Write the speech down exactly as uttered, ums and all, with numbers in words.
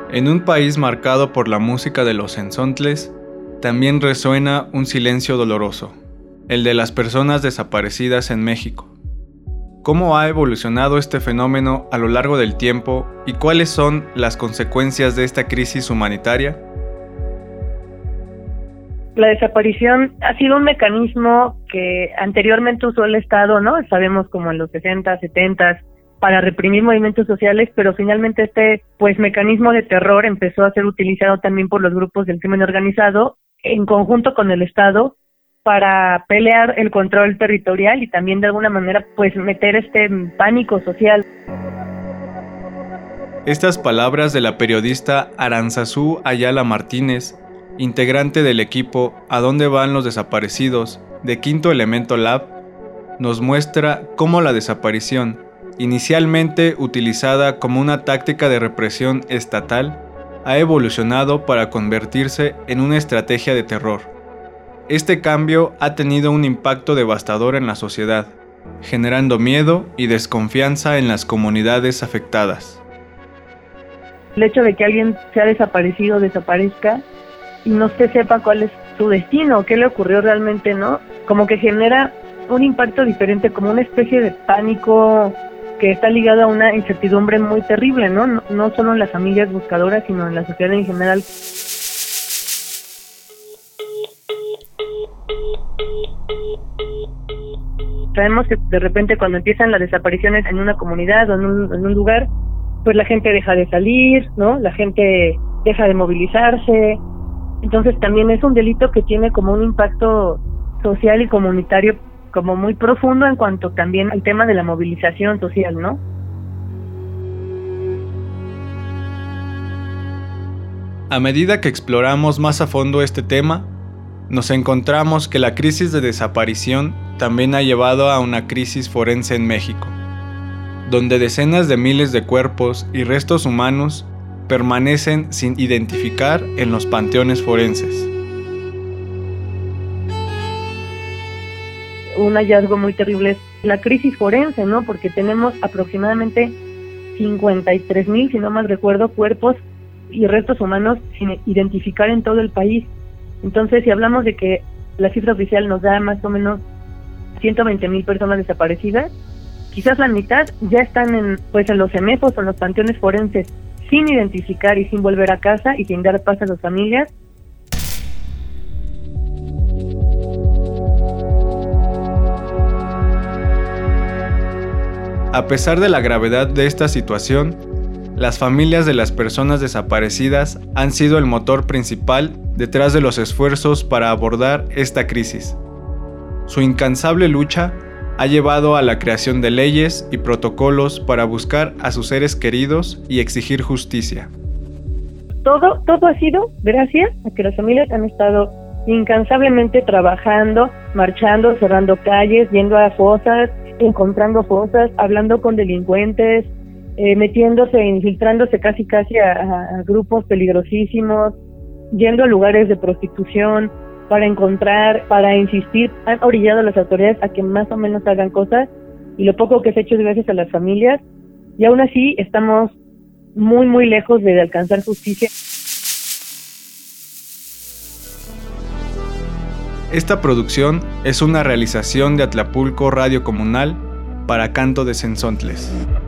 En un país marcado por la música de los zenzontles, también resuena un silencio doloroso, el de las personas desaparecidas en México. ¿Cómo ha evolucionado este fenómeno a lo largo del tiempo y cuáles son las consecuencias de esta crisis humanitaria? La desaparición ha sido un mecanismo que anteriormente usó el Estado, ¿no? Sabemos como en los sesenta, setenta, para reprimir movimientos sociales, pero finalmente este pues mecanismo de terror empezó a ser utilizado también por los grupos del crimen organizado en conjunto con el Estado para pelear el control territorial y también de alguna manera pues meter este pánico social. Estas palabras de la periodista Aranzazú Ayala Martínez, integrante del equipo ¿A dónde van los desaparecidos?, de Quinto Elemento Lab, nos muestra cómo la desaparición, inicialmente utilizada como una táctica de represión estatal, ha evolucionado para convertirse en una estrategia de terror. Este cambio ha tenido un impacto devastador en la sociedad, generando miedo y desconfianza en las comunidades afectadas. El hecho de que alguien sea desaparecido, desaparezca, y no se sepa cuál es su destino, qué le ocurrió realmente, ¿no? Como que genera un impacto diferente, como una especie de pánico que está ligado a una incertidumbre muy terrible, ¿no? No, no solo en las familias buscadoras, sino en la sociedad en general. Sabemos que de repente cuando empiezan las desapariciones en una comunidad o en un, en un lugar, pues la gente deja de salir, ¿no? La gente deja de movilizarse. Entonces también es un delito que tiene como un impacto social y comunitario como muy profundo en cuanto también al tema de la movilización social, ¿no? A medida que exploramos más a fondo este tema, nos encontramos que la crisis de desaparición también ha llevado a una crisis forense en México, donde decenas de miles de cuerpos y restos humanos permanecen sin identificar en los panteones forenses. Un hallazgo muy terrible es la crisis forense, ¿no? Porque tenemos aproximadamente cincuenta y tres mil, si no mal recuerdo, cuerpos y restos humanos sin identificar en todo el país. Entonces, si hablamos de que la cifra oficial nos da más o menos ciento veinte mil personas desaparecidas, quizás la mitad ya están en, pues, en los CEMEFOS o en los panteones forenses, sin identificar y sin volver a casa y sin dar paz a sus familias. A pesar de la gravedad de esta situación, las familias de las personas desaparecidas han sido el motor principal detrás de los esfuerzos para abordar esta crisis. Su incansable lucha ha llevado a la creación de leyes y protocolos para buscar a sus seres queridos y exigir justicia. Todo, todo ha sido gracias a que las familias han estado incansablemente trabajando, marchando, cerrando calles, yendo a fosas, encontrando fosas, hablando con delincuentes, eh, metiéndose, infiltrándose casi casi a, a, a grupos peligrosísimos, yendo a lugares de prostitución para encontrar, para insistir. Han orillado a las autoridades a que más o menos hagan cosas, y lo poco que se ha hecho es gracias a las familias, y aún así estamos muy muy lejos de alcanzar justicia. Esta producción es una realización de Atlapulco Radio Comunal para Canto de Zenzontles.